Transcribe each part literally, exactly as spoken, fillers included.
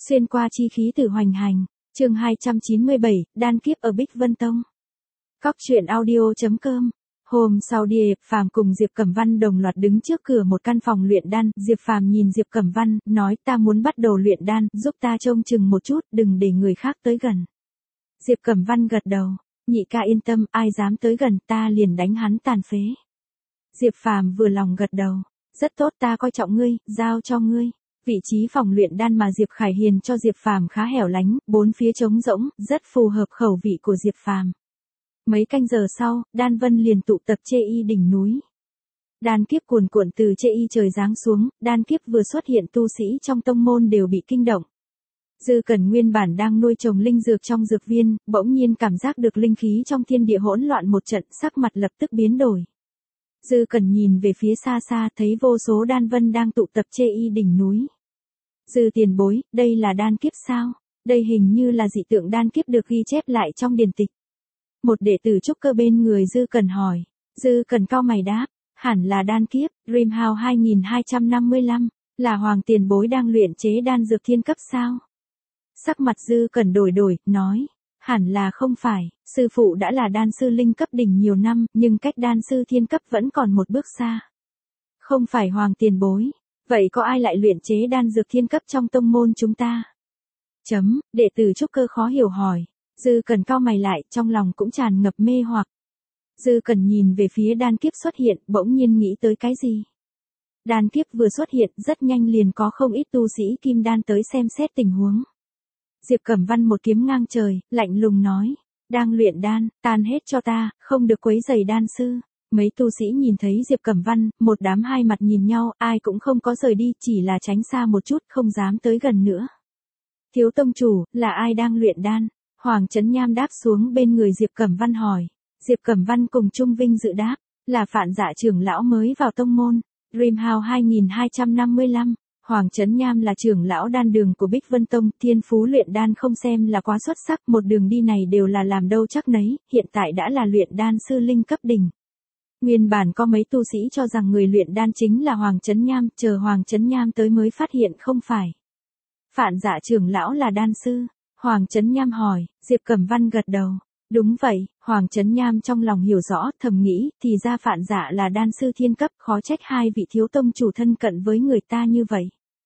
Xuyên qua chi khí tử hoành hành, chương hai trăm chín mươi bảy, đan kiếp ở Bích Vân Tông. Cóc truyện audio chấm com. Hôm sau Diệp Phàm cùng Diệp Cẩm Văn đồng loạt đứng trước cửa một căn phòng luyện đan, Diệp Phàm nhìn Diệp Cẩm Văn, nói ta muốn bắt đầu luyện đan, giúp ta trông chừng một chút, đừng để người khác tới gần. Diệp Cẩm Văn gật đầu, nhị ca yên tâm, ai dám tới gần ta liền đánh hắn tàn phế. Diệp Phàm vừa lòng gật đầu, rất tốt, ta coi trọng ngươi, giao cho ngươi. Vị trí phòng luyện đan mà Diệp Khải Hiền cho Diệp Phàm khá hẻo lánh, bốn phía trống rỗng, rất phù hợp khẩu vị của Diệp Phàm. Mấy canh giờ sau, Đan Vân liền tụ tập Chê Y đỉnh núi. Đan kiếp cuồn cuộn từ Chê Y trời giáng xuống, đan kiếp vừa xuất hiện, tu sĩ trong tông môn đều bị kinh động. Dư Cẩn nguyên bản đang nuôi trồng linh dược trong dược viên, bỗng nhiên cảm giác được linh khí trong thiên địa hỗn loạn một trận, sắc mặt lập tức biến đổi. Dư Cẩn nhìn về phía xa xa, thấy vô số đan vân đang tụ tập Chê Y đỉnh núi. Dư tiền bối, đây là đan kiếp sao? Đây hình như là dị tượng đan kiếp được ghi chép lại trong điển tịch. Một đệ tử trúc cơ bên người Dư Cẩn hỏi. Dư Cẩn cau mày đáp, hẳn là đan kiếp, Dream House hai nghìn hai trăm năm mươi lăm, là Hoàng tiền bối đang luyện chế đan dược thiên cấp sao? Sắc mặt Dư Cẩn đổi đổi, nói, hẳn là không phải, sư phụ đã là đan sư linh cấp đỉnh nhiều năm, nhưng cách đan sư thiên cấp vẫn còn một bước xa. Không phải Hoàng tiền bối, vậy có ai lại luyện chế đan dược thiên cấp trong tông môn chúng ta? Chấm, đệ tử trúc cơ khó hiểu hỏi. Dư Cẩn cau mày lại, trong lòng cũng tràn ngập mê hoặc. Dư Cẩn nhìn về phía đan kiếp xuất hiện, bỗng nhiên nghĩ tới cái gì? Đan kiếp vừa xuất hiện, rất nhanh liền có không ít tu sĩ kim đan tới xem xét tình huống. Diệp Cẩm Văn một kiếm ngang trời, lạnh lùng nói, đang luyện đan, tan hết cho ta, không được quấy rầy đan sư. Mấy tu sĩ nhìn thấy Diệp Cẩm Văn, một đám hai mặt nhìn nhau, ai cũng không có rời đi, chỉ là tránh xa một chút, không dám tới gần nữa. Thiếu tông chủ, là ai đang luyện đan? Hoàng Chấn Nham đáp xuống bên người Diệp Cẩm Văn hỏi. Diệp Cẩm Văn cùng Trung Vinh dự đáp, là Phạn Dạ trưởng lão mới vào tông môn. Dream House hai nghìn hai trăm năm mươi lăm, Hoàng Chấn Nham là trưởng lão đan đường của Bích Vân Tông, thiên phú luyện đan không xem là quá xuất sắc, một đường đi này đều là làm đâu chắc nấy, hiện tại đã là luyện đan sư linh cấp đỉnh. Nguyên bản có mấy tu sĩ cho rằng người luyện đan chính là Hoàng Chấn Nham, chờ Hoàng Chấn Nham tới mới phát hiện không phải. Phạn Dạ trưởng lão là đan sư. Hoàng Chấn Nham hỏi, Diệp Cẩm Văn gật đầu. Đúng vậy, Hoàng Chấn Nham trong lòng hiểu rõ, thầm nghĩ, thì ra Phạn Dạ là đan sư thiên cấp, khó trách hai vị thiếu tông chủ thân cận với người ta như vậy.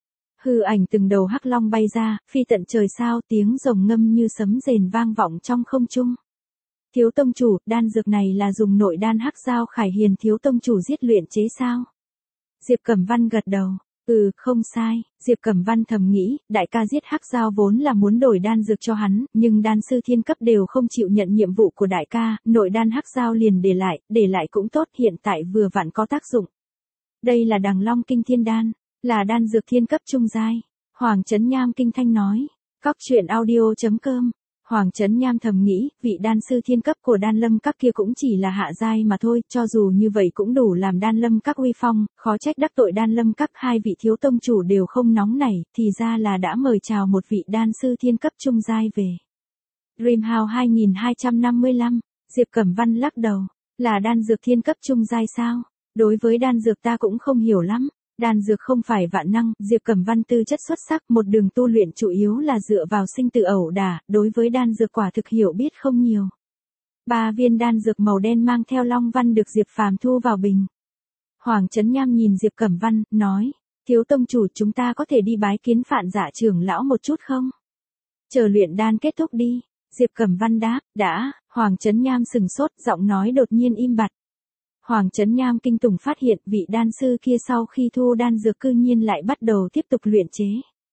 Hư ảnh từng đầu hắc long bay ra, phi tận trời sao, tiếng rồng ngâm như sấm rền vang vọng trong không trung. Thiếu tông chủ, đan dược này là dùng nội đan hắc giao Khải Hiền thiếu tông chủ giết luyện chế sao? Diệp Cẩm Văn gật đầu. Ừ, không sai, Diệp Cẩm Văn thầm nghĩ, đại ca giết hắc giao vốn là muốn đổi đan dược cho hắn, nhưng đan sư thiên cấp đều không chịu nhận nhiệm vụ của đại ca, nội đan hắc giao liền để lại, để lại cũng tốt, hiện tại vừa vặn có tác dụng. Đây là Đằng Long Kinh Thiên Đan, là đan dược thiên cấp trung giai. Hoàng Chấn Nham kinh thanh nói. Cóc truyện audio chấm com. Hoàng Chấn Nham thầm nghĩ, vị đan sư thiên cấp của đan lâm các kia cũng chỉ là hạ giai mà thôi, cho dù như vậy cũng đủ làm đan lâm các uy phong, khó trách đắc tội đan lâm các, hai vị thiếu tông chủ đều không nóng nảy, thì ra là đã mời chào một vị đan sư thiên cấp trung giai về. Dream House hai nghìn hai trăm năm mươi lăm, Diệp Cẩm Văn lắc đầu, là đan dược thiên cấp trung giai sao? Đối với đan dược ta cũng không hiểu lắm. Đan dược không phải vạn năng, Diệp Cẩm Văn tư chất xuất sắc, một đường tu luyện chủ yếu là dựa vào sinh tử ẩu đả, đối với đan dược quả thực hiểu biết không nhiều. Ba viên đan dược màu đen mang theo long văn được Diệp Phàm thu vào bình. Hoàng Chấn Nham nhìn Diệp Cẩm Văn, nói, thiếu tông chủ, chúng ta có thể đi bái kiến Phạn Dạ trưởng lão một chút không? Chờ luyện đan kết thúc đi. Diệp Cẩm Văn đáp, đã. Hoàng Chấn Nham sừng sốt, giọng nói đột nhiên im bặt. Hoàng Chấn Nham kinh tủng phát hiện vị đan sư kia sau khi thu đan dược cư nhiên lại bắt đầu tiếp tục luyện chế.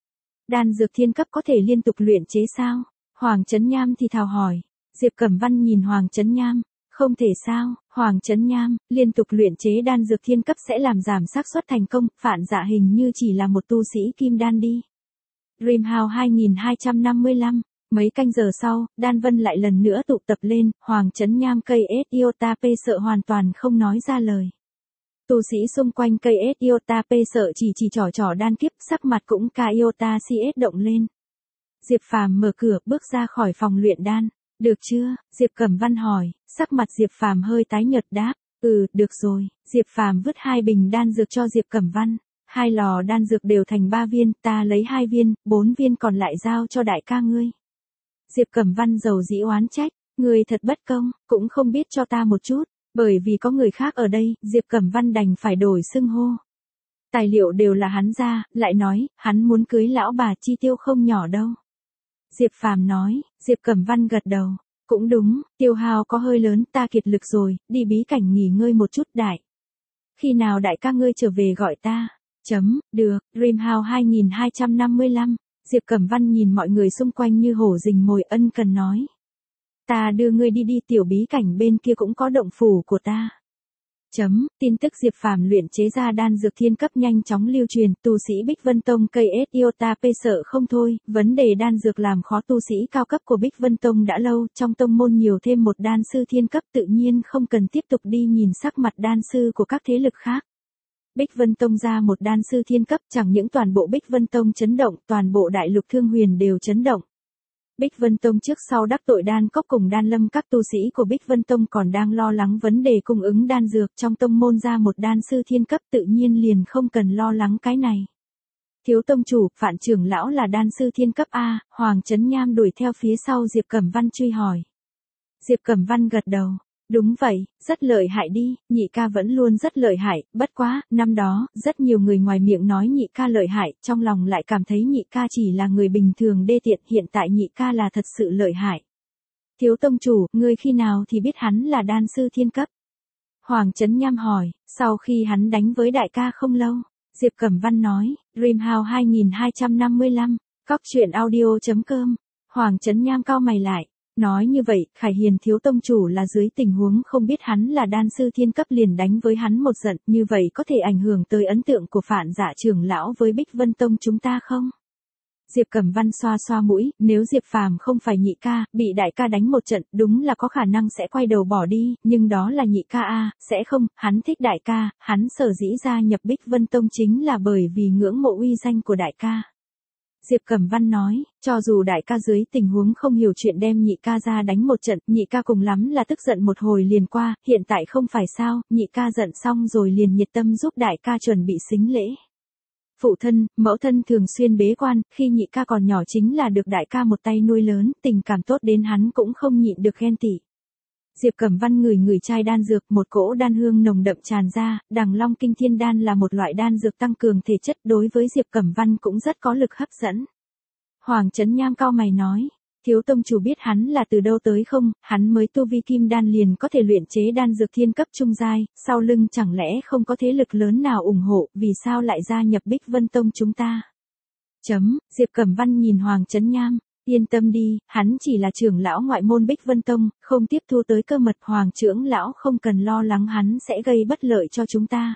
Đan dược thiên cấp có thể liên tục luyện chế sao? Hoàng Chấn Nham thì thào hỏi. Diệp Cẩm Văn nhìn Hoàng Chấn Nham, không thể sao? Hoàng Chấn Nham, liên tục luyện chế đan dược thiên cấp sẽ làm giảm xác suất thành công, Phạn Dạ hình như chỉ là một tu sĩ kim đan đi. Dream House hai nghìn hai trăm năm mươi lăm. Mấy canh giờ sau, đan vân lại lần nữa tụ tập lên, Hoàng Chấn Nham cây S Iota P sợ hoàn toàn không nói ra lời. Tu sĩ xung quanh cây S Iota P sợ chỉ chỉ trỏ trỏ đan kiếp, sắc mặt cũng ca Iota xê ét động lên. Diệp Phàm mở cửa, bước ra khỏi phòng luyện đan. Được chưa? Diệp Cẩm Văn hỏi, sắc mặt Diệp Phàm hơi tái nhợt đáp, ừ, được rồi. Diệp Phàm vứt hai bình đan dược cho Diệp Cẩm Văn. Hai lò đan dược đều thành ba viên, ta lấy hai viên, bốn viên còn lại giao cho đại ca ngươi. Diệp Cẩm Văn dầu dĩ oán trách, ngươi thật bất công, cũng không biết cho ta một chút, bởi vì có người khác ở đây, Diệp Cẩm Văn đành phải đổi xưng hô. Tài liệu đều là hắn ra, lại nói, hắn muốn cưới lão bà chi tiêu không nhỏ đâu. Diệp Phàm nói, Diệp Cẩm Văn gật đầu, cũng đúng, tiêu hao có hơi lớn, ta kiệt lực rồi, đi bí cảnh nghỉ ngơi một chút đại. Khi nào đại ca ngươi trở về gọi ta? Chấm, được, Dreamhouse hai nghìn hai trăm năm mươi lăm, Diệp Cẩm Văn nhìn mọi người xung quanh như hổ rình mồi ân cần nói. Ta đưa ngươi đi đi tiểu bí cảnh bên kia cũng có động phủ của ta. Chấm, tin tức Diệp Phàm luyện chế ra đan dược thiên cấp nhanh chóng lưu truyền, tu sĩ Bích Vân Tông cây ét Iota P sợ không thôi, vấn đề đan dược làm khó tu sĩ cao cấp của Bích Vân Tông đã lâu, trong tông môn nhiều thêm một đan sư thiên cấp tự nhiên không cần tiếp tục đi nhìn sắc mặt đan sư của các thế lực khác. Bích Vân Tông ra một đan sư thiên cấp chẳng những toàn bộ Bích Vân Tông chấn động, toàn bộ đại lục Thương Huyền đều chấn động. Bích Vân Tông trước sau đắc tội đan cốc cùng đan lâm các tu sĩ của Bích Vân Tông còn đang lo lắng vấn đề cung ứng đan dược trong tông môn ra một đan sư thiên cấp tự nhiên liền không cần lo lắng cái này. Thiếu tông chủ, Phạn trưởng lão là đan sư thiên cấp A, Hoàng Chấn Nham đuổi theo phía sau Diệp Cẩm Văn truy hỏi. Diệp Cẩm Văn gật đầu. Đúng vậy, rất lợi hại đi, nhị ca vẫn luôn rất lợi hại, bất quá, năm đó, rất nhiều người ngoài miệng nói nhị ca lợi hại, trong lòng lại cảm thấy nhị ca chỉ là người bình thường đê tiện, hiện tại nhị ca là thật sự lợi hại. Thiếu tông chủ, ngươi khi nào thì biết hắn là đan sư thiên cấp? Hoàng Chấn Nham hỏi, sau khi hắn đánh với đại ca không lâu, Diệp Cẩm Văn nói, Dreamhouse hai nghìn hai trăm năm mươi lăm, cóc truyện audio chấm com, Hoàng Chấn Nham cau mày lại. Nói như vậy, Khải Hiền thiếu tông chủ là dưới tình huống không biết hắn là đan sư thiên cấp liền đánh với hắn một trận, như vậy có thể ảnh hưởng tới ấn tượng của Phạn Dạ trưởng lão với Bích Vân Tông chúng ta không? Diệp Cẩm Văn xoa xoa mũi, nếu Diệp Phàm không phải nhị ca, bị đại ca đánh một trận, đúng là có khả năng sẽ quay đầu bỏ đi, nhưng đó là nhị ca a, sẽ không, hắn thích đại ca, hắn sở dĩ gia nhập Bích Vân Tông chính là bởi vì ngưỡng mộ uy danh của đại ca. Diệp Cẩm Văn nói, cho dù đại ca dưới tình huống không hiểu chuyện đem nhị ca ra đánh một trận, nhị ca cùng lắm là tức giận một hồi liền qua, hiện tại không phải sao, nhị ca giận xong rồi liền nhiệt tâm giúp đại ca chuẩn bị sính lễ. Phụ thân, mẫu thân thường xuyên bế quan, khi nhị ca còn nhỏ chính là được đại ca một tay nuôi lớn, tình cảm tốt đến hắn cũng không nhịn được ghen tị. Diệp Cẩm Văn ngửi ngửi chai đan dược, một cỗ đan hương nồng đậm tràn ra, Đằng Long Kinh Thiên Đan là một loại đan dược tăng cường thể chất đối với Diệp Cẩm Văn cũng rất có lực hấp dẫn. Hoàng Chấn Nham cau mày nói, thiếu tông chủ biết hắn là từ đâu tới không, hắn mới tu vi kim đan liền có thể luyện chế đan dược thiên cấp trung giai, sau lưng chẳng lẽ không có thế lực lớn nào ủng hộ, vì sao lại gia nhập Bích Vân Tông chúng ta? Chấm, Diệp Cẩm Văn nhìn Hoàng Chấn Nham. Yên tâm đi, hắn chỉ là trưởng lão ngoại môn Bích Vân Tông, không tiếp thu tới cơ mật Hoàng trưởng lão không cần lo lắng hắn sẽ gây bất lợi cho chúng ta.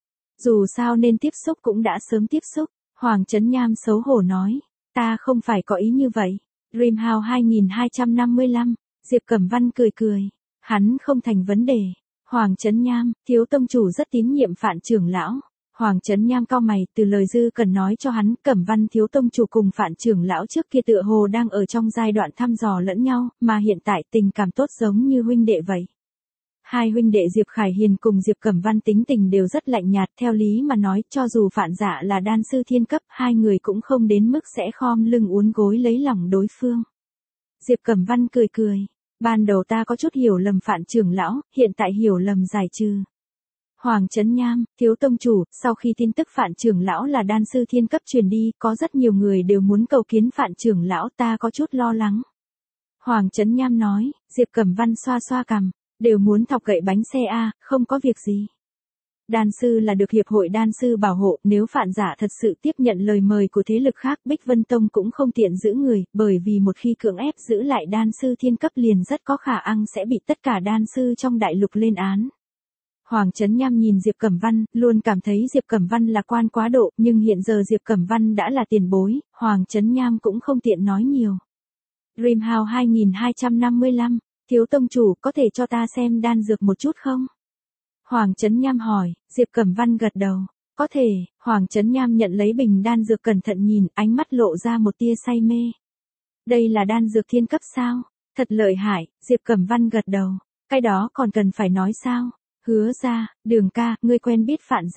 Dù sao nên tiếp xúc cũng đã sớm tiếp xúc, Hoàng Chấn Nham xấu hổ nói, ta không phải có ý như vậy. Dreamhouse hai nghìn hai trăm năm mươi lăm, Diệp Cẩm Văn cười cười, hắn không thành vấn đề. Hoàng Chấn Nham, thiếu tông chủ rất tín nhiệm Phạn trưởng lão. Hoàng Chấn Nham cau mày, từ lời Dư Cần nói cho hắn, Cẩm Văn thiếu tông chủ cùng Phạn trưởng lão trước kia tựa hồ đang ở trong giai đoạn thăm dò lẫn nhau, mà hiện tại tình cảm tốt giống như huynh đệ vậy. Hai huynh đệ Diệp Khải Hiền cùng Diệp Cẩm Văn tính tình đều rất lạnh nhạt, theo lý mà nói, cho dù Phạn Dạ là đan sư thiên cấp, hai người cũng không đến mức sẽ khom lưng uốn gối lấy lòng đối phương. Diệp Cẩm Văn cười cười, ban đầu ta có chút hiểu lầm Phạn trưởng lão, hiện tại hiểu lầm giải trừ. Hoàng Chấn Nham, thiếu tông chủ, sau khi tin tức Phạn trưởng lão là đan sư thiên cấp truyền đi, có rất nhiều người đều muốn cầu kiến Phạn trưởng lão, ta có chút lo lắng. Hoàng Chấn Nham nói, Diệp Cẩm Văn xoa xoa cằm, đều muốn thọc gậy bánh xe a, không có việc gì. Đan sư là được hiệp hội đan sư bảo hộ, nếu Phạn Dạ thật sự tiếp nhận lời mời của thế lực khác, Bích Vân Tông cũng không tiện giữ người, bởi vì một khi cưỡng ép giữ lại đan sư thiên cấp liền rất có khả năng sẽ bị tất cả đan sư trong đại lục lên án. Hoàng Chấn Nham nhìn Diệp Cẩm Văn, luôn cảm thấy Diệp Cẩm Văn lạc quan quá độ, nhưng hiện giờ Diệp Cẩm Văn đã là tiền bối, Hoàng Chấn Nham cũng không tiện nói nhiều. Dreamhouse hai nghìn hai trăm năm mươi lăm, thiếu tông chủ có thể cho ta xem đan dược một chút không? Hoàng Chấn Nham hỏi, Diệp Cẩm Văn gật đầu, có thể, Hoàng Chấn Nham nhận lấy bình đan dược cẩn thận nhìn, ánh mắt lộ ra một tia say mê. Đây là đan dược thiên cấp sao? Thật lợi hại, Diệp Cẩm Văn gật đầu, cái đó còn cần phải nói sao? Hứa ra, Đường ca, ngươi quen biết Phạn Dạ.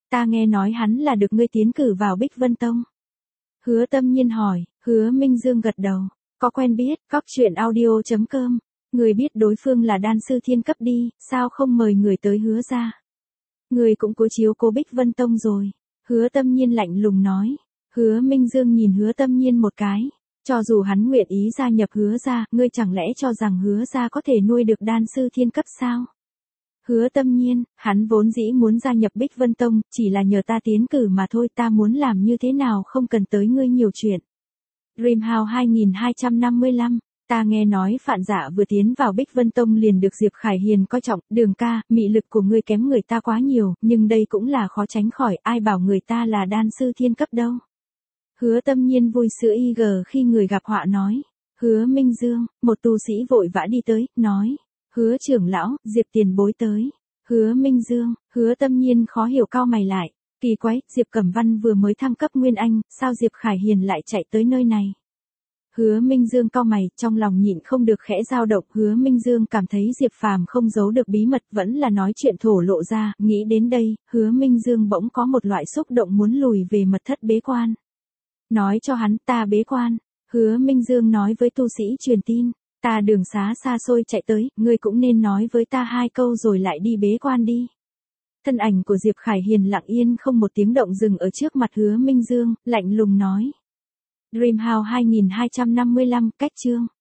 Ta nghe nói hắn là được ngươi tiến cử vào Bích Vân Tông. Hứa Tâm Nhiên hỏi, Hứa Minh Dương gật đầu, có quen biết, cóc truyện audio chấm com, người biết đối phương là đan sư thiên cấp đi, sao không mời người tới Hứa ra. Người cũng cố chiếu cố Bích Vân Tông rồi. Hứa Tâm Nhiên lạnh lùng nói. Hứa Minh Dương nhìn Hứa Tâm Nhiên một cái. Cho dù hắn nguyện ý gia nhập Hứa ra, ngươi chẳng lẽ cho rằng Hứa ra có thể nuôi được đan sư thiên cấp sao? Hứa Tâm Nhiên, hắn vốn dĩ muốn gia nhập Bích Vân Tông, chỉ là nhờ ta tiến cử mà thôi, ta muốn làm như thế nào không cần tới ngươi nhiều chuyện. Dreamhouse hai nghìn hai trăm năm mươi lăm, ta nghe nói Phạn Dạ vừa tiến vào Bích Vân Tông liền được Diệp Khải Hiền coi trọng, Đường ca, mị lực của ngươi kém người ta quá nhiều, nhưng đây cũng là khó tránh khỏi, ai bảo người ta là đan sư thiên cấp đâu. Hứa Tâm Nhiên vui sữa y gờ khi người gặp họa nói. Hứa Minh Dương, một tu sĩ vội vã đi tới, nói. Hứa trưởng lão, Diệp tiền bối tới. Hứa Minh Dương, Hứa Tâm Nhiên khó hiểu cau mày lại. Kỳ quái, Diệp Cẩm Văn vừa mới thăng cấp Nguyên Anh, sao Diệp Khải Hiền lại chạy tới nơi này? Hứa Minh Dương cau mày, trong lòng nhịn không được khẽ dao động. Hứa Minh Dương cảm thấy Diệp Phàm không giấu được bí mật, vẫn là nói chuyện thổ lộ ra. Nghĩ đến đây, Hứa Minh Dương bỗng có một loại xúc động muốn lùi về mật thất bế quan. Nói cho hắn, ta bế quan. Hứa Minh Dương nói với tu sĩ truyền tin. Ta đường xá xa xôi chạy tới, ngươi cũng nên nói với ta hai câu rồi lại đi bế quan đi. Thân ảnh của Diệp Khải Hiền lặng yên không một tiếng động dừng ở trước mặt Hứa Minh Dương, lạnh lùng nói. Dreamhouse hai nghìn hai trăm năm mươi lăm, cách chương.